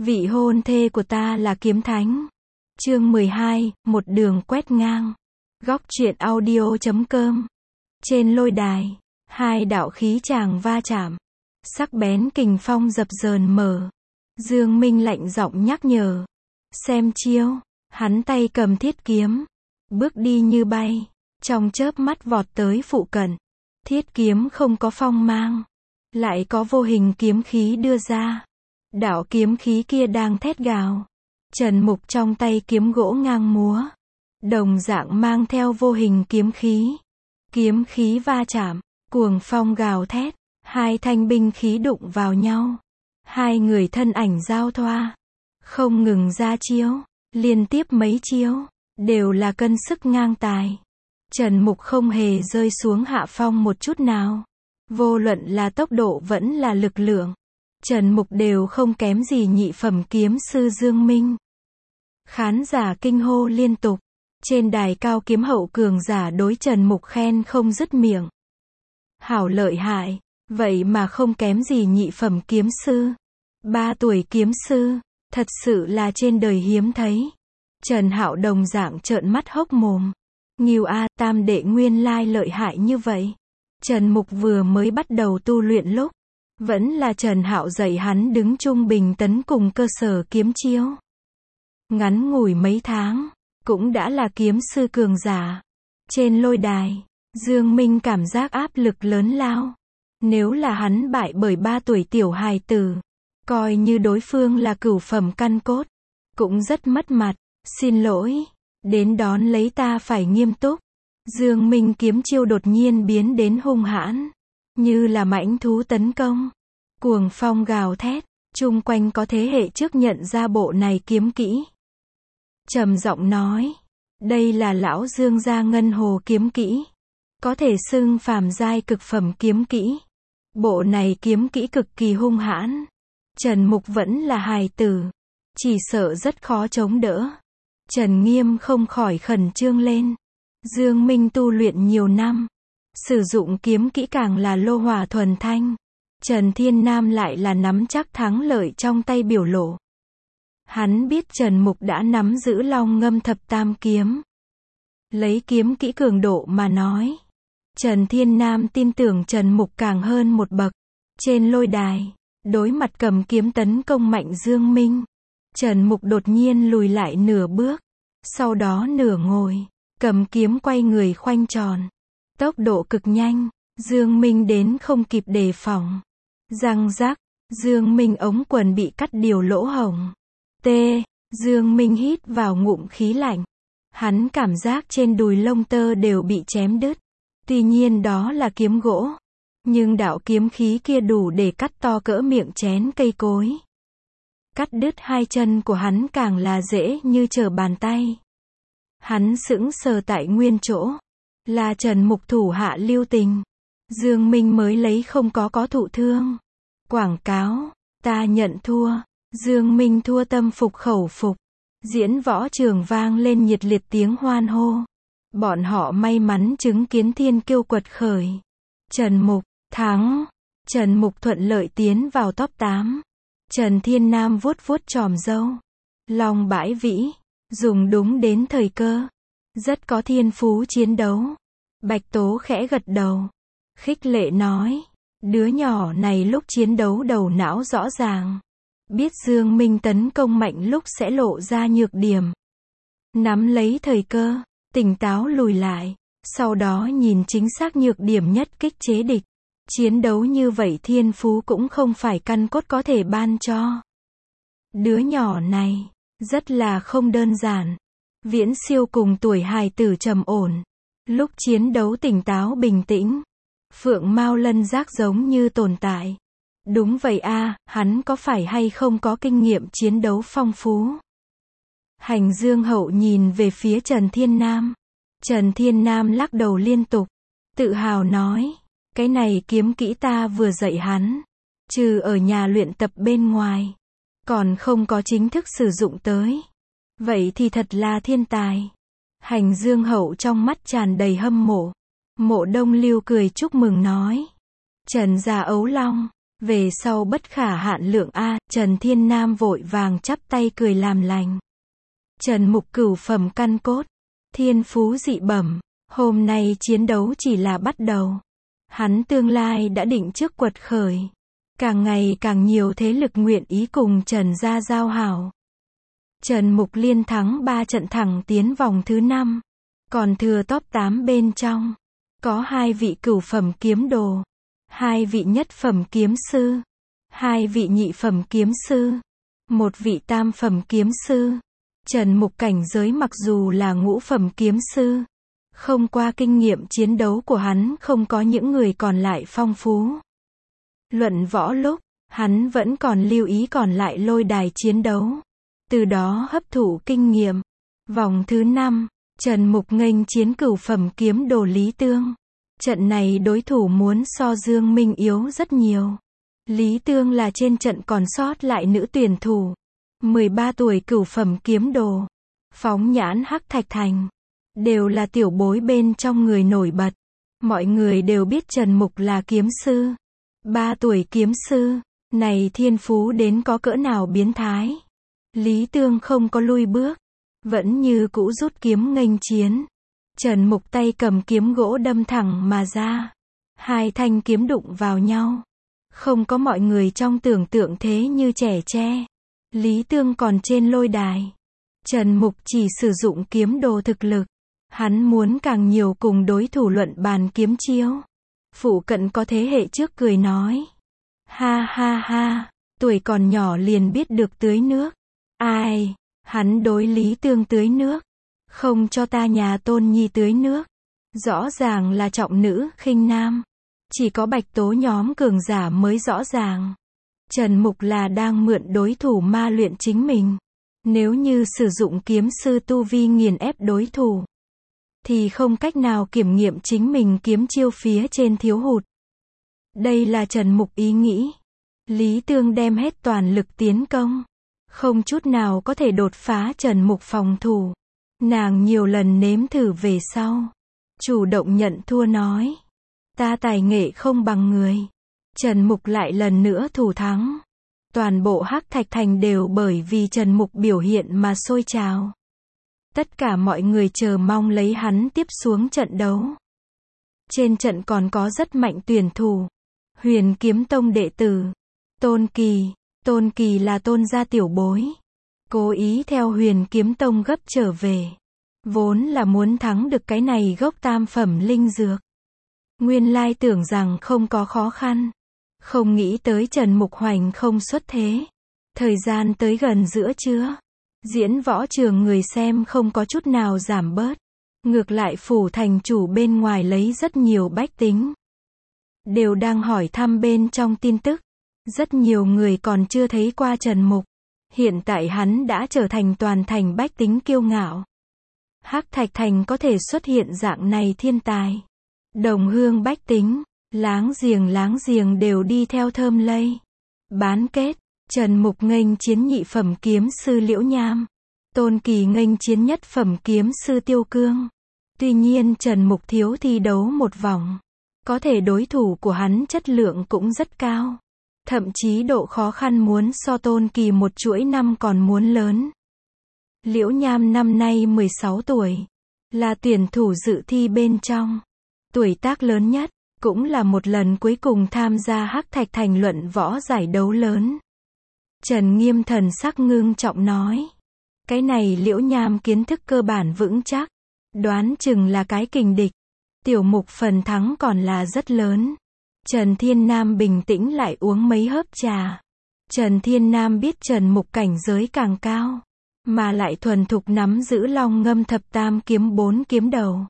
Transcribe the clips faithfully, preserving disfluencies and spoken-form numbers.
Vị hôn thê của ta là kiếm thánh. Chương mười hai, một đường quét ngang. Góc truyện audio chấm com. Trên lôi đài, hai đạo khí chàng va chạm. Sắc bén kình phong dập dờn mở. Dương Minh lạnh giọng nhắc nhở. Xem chiêu, hắn tay cầm thiết kiếm. Bước đi như bay, trong chớp mắt vọt tới phụ cận. Thiết kiếm không có phong mang, lại có vô hình kiếm khí đưa ra. Đạo kiếm khí kia đang thét gào. Trần Mục trong tay kiếm gỗ ngang múa, đồng dạng mang theo vô hình kiếm khí. Kiếm khí va chạm, cuồng phong gào thét, hai thanh binh khí đụng vào nhau. Hai người thân ảnh giao thoa, không ngừng ra chiếu, liên tiếp mấy chiếu, đều là cân sức ngang tài. Trần Mục không hề rơi xuống hạ phong một chút nào. Vô luận là tốc độ vẫn là lực lượng, Trần Mục đều không kém gì nhị phẩm kiếm sư Dương Minh. Khán giả kinh hô liên tục. Trên đài cao kiếm hậu cường giả đối Trần Mục khen không dứt miệng. Hảo lợi hại, vậy mà không kém gì nhị phẩm kiếm sư. Ba tuổi kiếm sư, thật sự là trên đời hiếm thấy. Trần Hạo đồng dạng trợn mắt hốc mồm. Nghiêu a, tam đệ nguyên lai lợi hại như vậy. Trần Mục vừa mới bắt đầu tu luyện lúc, vẫn là Trần Hạo dạy hắn đứng trung bình tấn cùng cơ sở kiếm chiêu. Ngắn ngủi mấy tháng, cũng đã là kiếm sư cường giả. Trên lôi đài, Dương Minh cảm giác áp lực lớn lao. Nếu là hắn bại bởi ba tuổi tiểu hài tử, coi như đối phương là cửu phẩm căn cốt, cũng rất mất mặt. Xin lỗi, đến đón lấy ta phải nghiêm túc. Dương Minh kiếm chiêu đột nhiên biến đến hung hãn, như là mãnh thú tấn công. Cuồng phong gào thét, chung quanh có thế hệ trước nhận ra bộ này kiếm kỹ. Trầm giọng nói, đây là lão Dương gia ngân hồ kiếm kỹ, có thể xưng phàm giai cực phẩm kiếm kỹ. Bộ này kiếm kỹ cực kỳ hung hãn. Trần Mục vẫn là hài tử, chỉ sợ rất khó chống đỡ. Trần Nghiêm không khỏi khẩn trương lên. Dương Minh tu luyện nhiều năm, sử dụng kiếm kỹ càng là lô hỏa thuần thanh. Trần Thiên Nam lại là nắm chắc thắng lợi trong tay biểu lộ. Hắn biết Trần Mục đã nắm giữ Long Ngâm thập tam kiếm. Lấy kiếm kỹ cường độ mà nói, Trần Thiên Nam tin tưởng Trần Mục càng hơn một bậc. Trên lôi đài, đối mặt cầm kiếm tấn công mạnh Dương Minh, Trần Mục đột nhiên lùi lại nửa bước, sau đó nửa ngồi, cầm kiếm quay người khoanh tròn. Tốc độ cực nhanh, Dương Minh đến không kịp đề phòng. Răng rắc, Dương Minh ống quần bị cắt điều lỗ hổng. T. Dương Minh hít vào ngụm khí lạnh. Hắn cảm giác trên đùi lông tơ đều bị chém đứt. Tuy nhiên đó là kiếm gỗ, nhưng đạo kiếm khí kia đủ để cắt to cỡ miệng chén cây cối. Cắt đứt hai chân của hắn càng là dễ như trở bàn tay. Hắn sững sờ tại nguyên chỗ. Là Trần Mục thủ hạ lưu tình. Dương Minh mới lấy không có có thụ thương. Quảng cáo, ta nhận thua. Dương Minh thua tâm phục khẩu phục. Diễn võ trường vang lên nhiệt liệt tiếng hoan hô. Bọn họ may mắn chứng kiến thiên kiêu quật khởi. Trần Mục, thắng. Trần Mục thuận lợi tiến vào top tám. Trần Thiên Nam vuốt vuốt chòm râu. Long bãi vĩ, dùng đúng đến thời cơ. Rất có thiên phú chiến đấu. Bạch Tố khẽ gật đầu. Khích lệ nói, đứa nhỏ này lúc chiến đấu đầu não rõ ràng. Biết Dương Minh tấn công mạnh lúc sẽ lộ ra nhược điểm. Nắm lấy thời cơ, tỉnh táo lùi lại. Sau đó nhìn chính xác nhược điểm nhất kích chế địch. Chiến đấu như vậy thiên phú cũng không phải căn cốt có thể ban cho. Đứa nhỏ này, rất là không đơn giản. Viễn siêu cùng tuổi hài tử trầm ổn. Lúc chiến đấu tỉnh táo bình tĩnh. Phượng Mao Lân giác giống như tồn tại. Đúng vậy a, hắn có phải hay không có kinh nghiệm chiến đấu phong phú? Hành Dương Hậu nhìn về phía Trần Thiên Nam. Trần Thiên Nam lắc đầu liên tục. Tự hào nói, cái này kiếm kỹ ta vừa dạy hắn. Trừ ở nhà luyện tập bên ngoài, còn không có chính thức sử dụng tới. Vậy thì thật là thiên tài. Hành Dương Hậu trong mắt tràn đầy hâm mộ. Mộ Đông Lưu cười chúc mừng nói. Trần gia ấu long, Về sau bất khả hạn lượng a, Trần Thiên Nam vội vàng chắp tay cười làm lành. Trần Mục cửu phẩm căn cốt, thiên phú dị bẩm, hôm nay chiến đấu chỉ là bắt đầu. Hắn tương lai đã định trước quật khởi. Càng ngày càng nhiều thế lực nguyện ý cùng Trần gia giao hảo. Trần Mục liên thắng ba trận thẳng tiến vòng thứ năm. Còn thừa top tám bên trong. Có hai vị cửu phẩm kiếm đồ. Hai vị nhất phẩm kiếm sư. Hai vị nhị phẩm kiếm sư. Một vị tam phẩm kiếm sư. Trần Mục cảnh giới mặc dù là ngũ phẩm kiếm sư. Không qua kinh nghiệm chiến đấu của hắn không có những người còn lại phong phú. Luận võ lúc, hắn vẫn còn lưu ý còn lại lôi đài chiến đấu. Từ đó hấp thụ kinh nghiệm. Vòng thứ năm, Trần Mục nghênh chiến cửu phẩm kiếm đồ Lý Tương. Trận này đối thủ muốn so Dương Minh yếu rất nhiều. Lý Tương là trên trận còn sót lại nữ tuyển thủ. mười ba tuổi cửu phẩm kiếm đồ. Phóng nhãn Hắc Thạch Thành. Đều là tiểu bối bên trong người nổi bật. Mọi người đều biết Trần Mục là kiếm sư. ba tuổi kiếm sư, này thiên phú đến có cỡ nào biến thái. Lý Tương không có lui bước. Vẫn như cũ rút kiếm nghênh chiến. Trần Mục tay cầm kiếm gỗ đâm thẳng mà ra. Hai thanh kiếm đụng vào nhau. Không có mọi người trong tưởng tượng thế như trẻ tre. Lý Tương còn trên lôi đài. Trần Mục chỉ sử dụng kiếm đồ thực lực. Hắn muốn càng nhiều cùng đối thủ luận bàn kiếm chiêu. Phụ cận có thế hệ trước cười nói. Ha ha ha, tuổi còn nhỏ liền biết được tưới nước. Ai, hắn đối Lý Tương tưới nước. Không cho ta nhà Tôn Nhi tưới nước. Rõ ràng là trọng nữ khinh nam. Chỉ có Bạch Tố nhóm cường giả mới rõ ràng. Trần Mục là đang mượn đối thủ ma luyện chính mình. Nếu như sử dụng kiếm sư tu vi nghiền ép đối thủ, thì không cách nào kiểm nghiệm chính mình kiếm chiêu phía trên thiếu hụt. Đây là Trần Mục ý nghĩ. Lý Tương đem hết toàn lực tiến công. Không chút nào có thể đột phá Trần Mục phòng thủ. Nàng nhiều lần nếm thử về sau. Chủ động nhận thua nói. Ta tài nghệ không bằng người. Trần Mục lại lần nữa thủ thắng. Toàn bộ Hắc Thạch Thành đều bởi vì Trần Mục biểu hiện mà sôi trào. Tất cả mọi người chờ mong lấy hắn tiếp xuống trận đấu. Trên trận còn có rất mạnh tuyển thủ. Huyền Kiếm Tông đệ tử. Tôn Kỳ. Tôn Kỳ là Tôn gia tiểu bối. Cố ý theo Huyền Kiếm Tông gấp trở về. Vốn là muốn thắng được cái này gốc tam phẩm linh dược. Nguyên lai tưởng rằng không có khó khăn. Không nghĩ tới Trần Mục hoành không xuất thế. Thời gian tới gần giữa trưa. Diễn võ trường người xem không có chút nào giảm bớt. Ngược lại phủ thành chủ bên ngoài lấy rất nhiều bách tính. Đều đang hỏi thăm bên trong tin tức. Rất nhiều người còn chưa thấy qua Trần Mục. Hiện tại hắn đã trở thành toàn thành bách tính kiêu ngạo. Hắc Thạch Thành có thể xuất hiện dạng này thiên tài. Đồng hương bách tính, láng giềng láng giềng đều đi theo thơm lây. Bán kết, Trần Mục nghênh chiến nhị phẩm kiếm sư Liễu Nham. Tôn Kỳ nghênh chiến nhất phẩm kiếm sư Tiêu Cương. Tuy nhiên Trần Mục thiếu thi đấu một vòng. Có thể đối thủ của hắn chất lượng cũng rất cao. Thậm chí độ khó khăn muốn so Tôn Kỳ một chuỗi năm còn muốn lớn. Liễu Nham năm nay mười sáu tuổi. Là tuyển thủ dự thi bên trong. Tuổi tác lớn nhất. Cũng là một lần cuối cùng tham gia Hắc Thạch Thành luận võ giải đấu lớn. Trần Nghiêm thần sắc ngưng trọng nói. Cái này Liễu Nham kiến thức cơ bản vững chắc. Đoán chừng là cái kình địch. Tiểu Mục phần thắng còn là rất lớn. Trần Thiên Nam bình tĩnh lại uống mấy hớp trà. Trần Thiên Nam biết Trần Mục cảnh giới càng cao. Mà lại thuần thục nắm giữ long ngâm thập tam kiếm bốn kiếm đầu.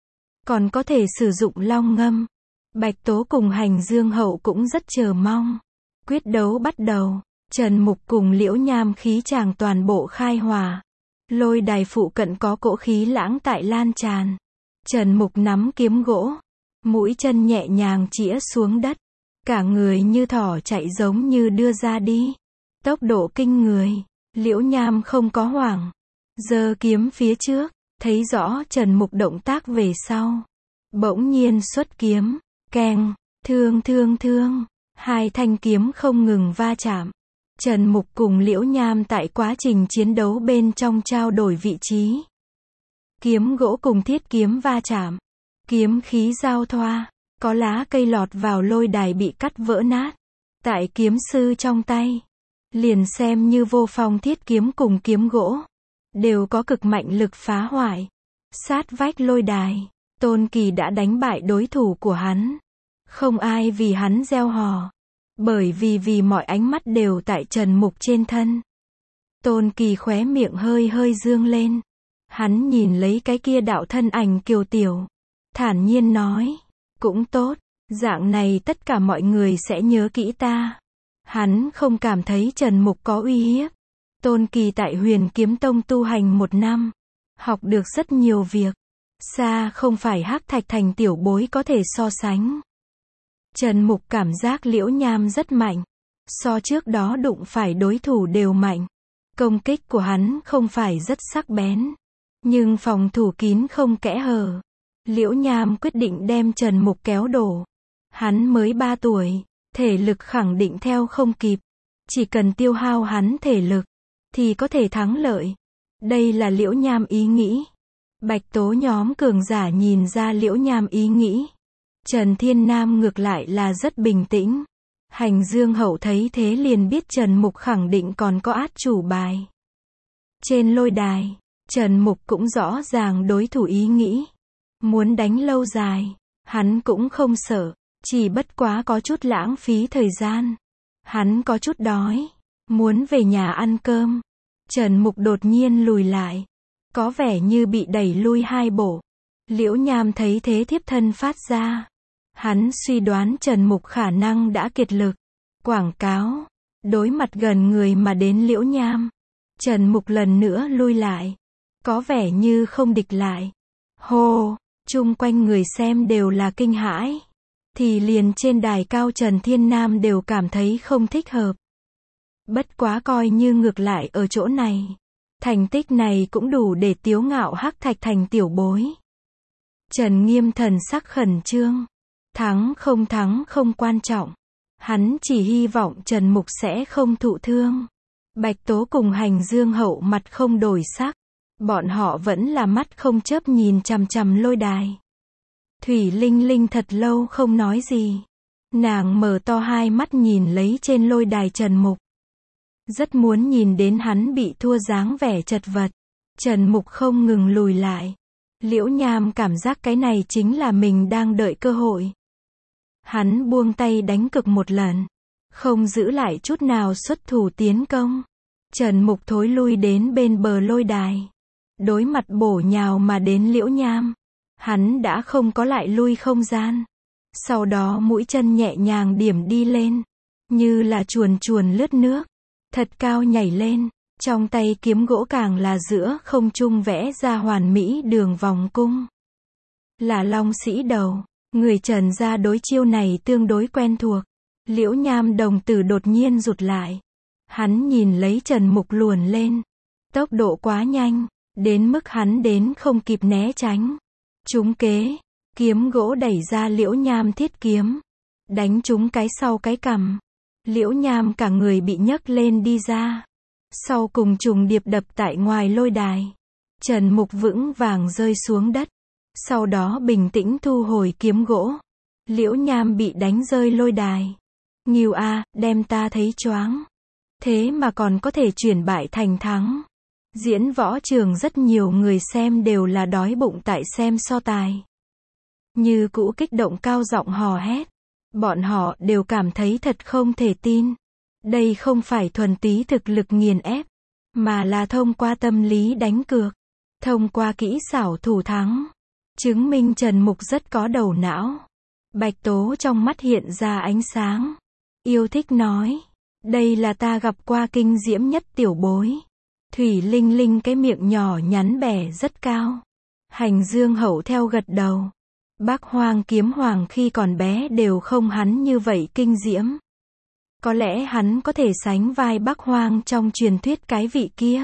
Còn có thể sử dụng long ngâm. Bạch Tố cùng Hành Dương Hậu cũng rất chờ mong. Quyết đấu bắt đầu. Trần Mục cùng Liễu Nham khí chàng toàn bộ khai hòa. Lôi đài phụ cận có cỗ khí lãng tại lan tràn. Trần Mục nắm kiếm gỗ. Mũi chân nhẹ nhàng chĩa xuống đất. Cả người như thỏ chạy giống như đưa ra đi. Tốc độ kinh người. Liễu Nham không có hoảng. Giơ kiếm phía trước. Thấy rõ Trần Mục động tác về sau. Bỗng nhiên xuất kiếm. Keng. Thương thương thương. Hai thanh kiếm không ngừng va chạm. Trần Mục cùng Liễu Nham tại quá trình chiến đấu bên trong trao đổi vị trí. Kiếm gỗ cùng thiết kiếm va chạm. Kiếm khí giao thoa. Có lá cây lọt vào lôi đài bị cắt vỡ nát. Tại kiếm sư trong tay. Liền xem như vô phong thiết kiếm cùng kiếm gỗ. Đều có cực mạnh lực phá hoại. Sát vách lôi đài. Tôn Kỳ đã đánh bại đối thủ của hắn. Không ai vì hắn reo hò. Bởi vì vì mọi ánh mắt đều tại Trần Mục trên thân. Tôn Kỳ khóe miệng hơi hơi dương lên. Hắn nhìn lấy cái kia đạo thân ảnh kiều tiểu. Thản nhiên nói. Cũng tốt. Dạng này tất cả mọi người sẽ nhớ kỹ ta. Hắn không cảm thấy Trần Mục có uy hiếp. Tôn Kỳ tại Huyền Kiếm Tông tu hành một năm. Học được rất nhiều việc. Xa không phải Hắc Thạch Thành tiểu bối có thể so sánh. Trần Mục cảm giác Liễu Nham rất mạnh. So trước đó đụng phải đối thủ đều mạnh. Công kích của hắn không phải rất sắc bén. Nhưng phòng thủ kín không kẽ hở. Liễu Nham quyết định đem Trần Mục kéo đổ. Hắn mới ba tuổi. Thể lực khẳng định theo không kịp. Chỉ cần tiêu hao hắn thể lực. Thì có thể thắng lợi. Đây là Liễu Nham ý nghĩ. Bạch Tố nhóm cường giả nhìn ra Liễu Nham ý nghĩ. Trần Thiên Nam ngược lại là rất bình tĩnh. Hành Dương Hậu thấy thế liền biết Trần Mục khẳng định còn có át chủ bài. Trên lôi đài, Trần Mục cũng rõ ràng đối thủ ý nghĩ. Muốn đánh lâu dài, hắn cũng không sợ, chỉ bất quá có chút lãng phí thời gian. Hắn có chút đói, muốn về nhà ăn cơm. Trần Mục đột nhiên lùi lại, có vẻ như bị đẩy lui hai bộ. Liễu Nham thấy thế thiếp thân phát ra. Hắn suy đoán Trần Mục khả năng đã kiệt lực. Quảng cáo, đối mặt gần người mà đến Liễu Nham. Trần Mục lần nữa lui lại, có vẻ như không địch lại. Hô, chung quanh người xem đều là kinh hãi. Thì liền trên đài cao Trần Thiên Nam đều cảm thấy không thích hợp. Bất quá coi như ngược lại ở chỗ này. Thành tích này cũng đủ để tiếu ngạo Hắc Thạch Thành tiểu bối. Trần Nghiêm thần sắc khẩn trương. Thắng không thắng không quan trọng. Hắn chỉ hy vọng Trần Mục sẽ không thụ thương. Bạch Tố cùng Hành Dương Hậu mặt không đổi sắc. Bọn họ vẫn là mắt không chớp nhìn chằm chằm lôi đài. Thủy Linh Linh thật lâu không nói gì. Nàng mở to hai mắt nhìn lấy trên lôi đài Trần Mục. Rất muốn nhìn đến hắn bị thua dáng vẻ chật vật. Trần Mục không ngừng lùi lại. Liễu Nham cảm giác cái này chính là mình đang đợi cơ hội. Hắn buông tay đánh cực một lần. Không giữ lại chút nào xuất thủ tiến công. Trần Mục thối lui đến bên bờ lôi đài. Đối mặt bổ nhào mà đến Liễu Nham. Hắn đã không có lại lui không gian. Sau đó mũi chân nhẹ nhàng điểm đi lên. Như là chuồn chuồn lướt nước. Thật cao nhảy lên. Trong tay kiếm gỗ càng là giữa không trung vẽ ra hoàn mỹ đường vòng cung. Là Long Sĩ Đầu. Người Trần gia đối chiêu này tương đối quen thuộc. Liễu Nham đồng tử đột nhiên rụt lại. Hắn nhìn lấy Trần Mục luồn lên. Tốc độ quá nhanh. Đến mức hắn đến không kịp né tránh. Trúng kế. Kiếm gỗ đẩy ra Liễu Nham thiết kiếm. Đánh trúng cái sau cái cằm. Liễu Nham cả người bị nhấc lên đi ra. Sau cùng trùng điệp đập tại ngoài lôi đài. Trần Mục vững vàng rơi xuống đất. Sau đó bình tĩnh thu hồi kiếm gỗ. Liễu Nham bị đánh rơi lôi đài. Nghiêu a, đem ta thấy choáng. Thế mà còn có thể chuyển bại thành thắng. Diễn võ trường rất nhiều người xem đều là đói bụng tại xem so tài. Như cũ kích động cao giọng hò hét. Bọn họ đều cảm thấy thật không thể tin. Đây không phải thuần túy thực lực nghiền ép, mà là thông qua tâm lý đánh cược, thông qua kỹ xảo thủ thắng, chứng minh Trần Mục rất có đầu não. Bạch Tố trong mắt hiện ra ánh sáng, yêu thích nói, đây là ta gặp qua kinh diễm nhất tiểu bối. Thủy Linh Linh cái miệng nhỏ nhắn bẻ rất cao. Hành Dương Hậu theo gật đầu. Bắc Hoang Kiếm Hoàng khi còn bé đều không hắn như vậy kinh diễm. Có lẽ hắn có thể sánh vai Bắc Hoang trong truyền thuyết cái vị kia.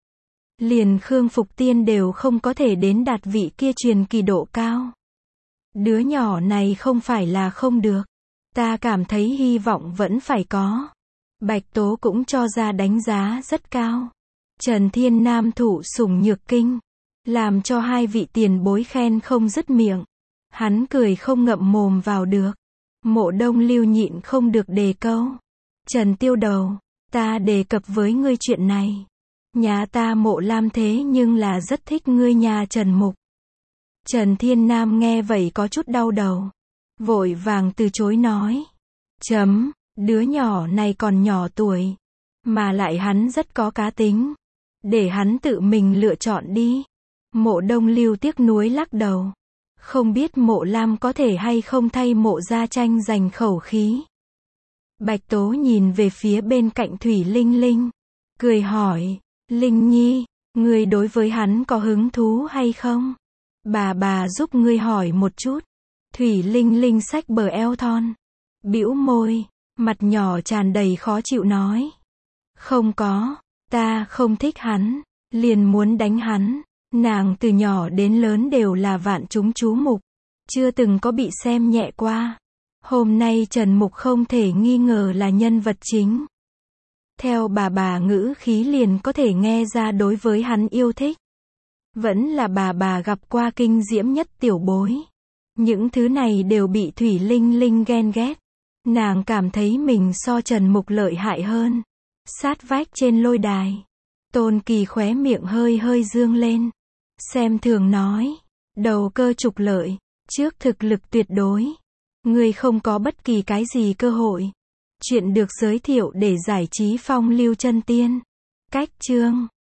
Liền Khương Phục Tiên đều không có thể đến đạt vị kia truyền kỳ độ cao. Đứa nhỏ này không phải là không được. Ta cảm thấy hy vọng vẫn phải có. Bạch Tố cũng cho ra đánh giá rất cao. Trần Thiên Nam thụ sủng nhược kinh, làm cho hai vị tiền bối khen không dứt miệng. Hắn cười không ngậm mồm vào được. Mộ Đông Lưu nhịn không được đề câu. Trần Tiêu Đầu, ta đề cập với ngươi chuyện này. Nhà ta Mộ Lam thế nhưng là rất thích ngươi nhà Trần Mục. Trần Thiên Nam nghe vậy có chút đau đầu. Vội vàng từ chối nói. Chấm, đứa nhỏ này còn nhỏ tuổi. Mà lại hắn rất có cá tính. Để hắn tự mình lựa chọn đi. Mộ Đông Lưu tiếc nuối lắc đầu. Không biết Mộ Lam có thể hay không thay Mộ gia tranh giành khẩu khí. Bạch Tố nhìn về phía bên cạnh Thủy Linh Linh. Cười hỏi. Linh Nhi, ngươi đối với hắn có hứng thú hay không? Bà bà giúp ngươi hỏi một chút. Thủy Linh Linh xách bờ eo thon. Bĩu môi. Mặt nhỏ tràn đầy khó chịu nói. Không có. Ta không thích hắn. Liền muốn đánh hắn. Nàng từ nhỏ đến lớn đều là vạn chúng chú mục. Chưa từng có bị xem nhẹ qua. Hôm nay Trần Mục không thể nghi ngờ là nhân vật chính. Theo bà bà ngữ khí liền có thể nghe ra đối với hắn yêu thích. Vẫn là bà bà gặp qua kinh diễm nhất tiểu bối. Những thứ này đều bị Thủy Linh Linh ghen ghét. Nàng cảm thấy mình so Trần Mục lợi hại hơn. Sát vách trên lôi đài. Tôn Kỳ khóe miệng hơi hơi dương lên. Xem thường nói. Đầu cơ trục lợi. Trước thực lực tuyệt đối. Ngươi không có bất kỳ cái gì cơ hội. Chuyện được giới thiệu để giải trí phong lưu chân tiên. Cách chương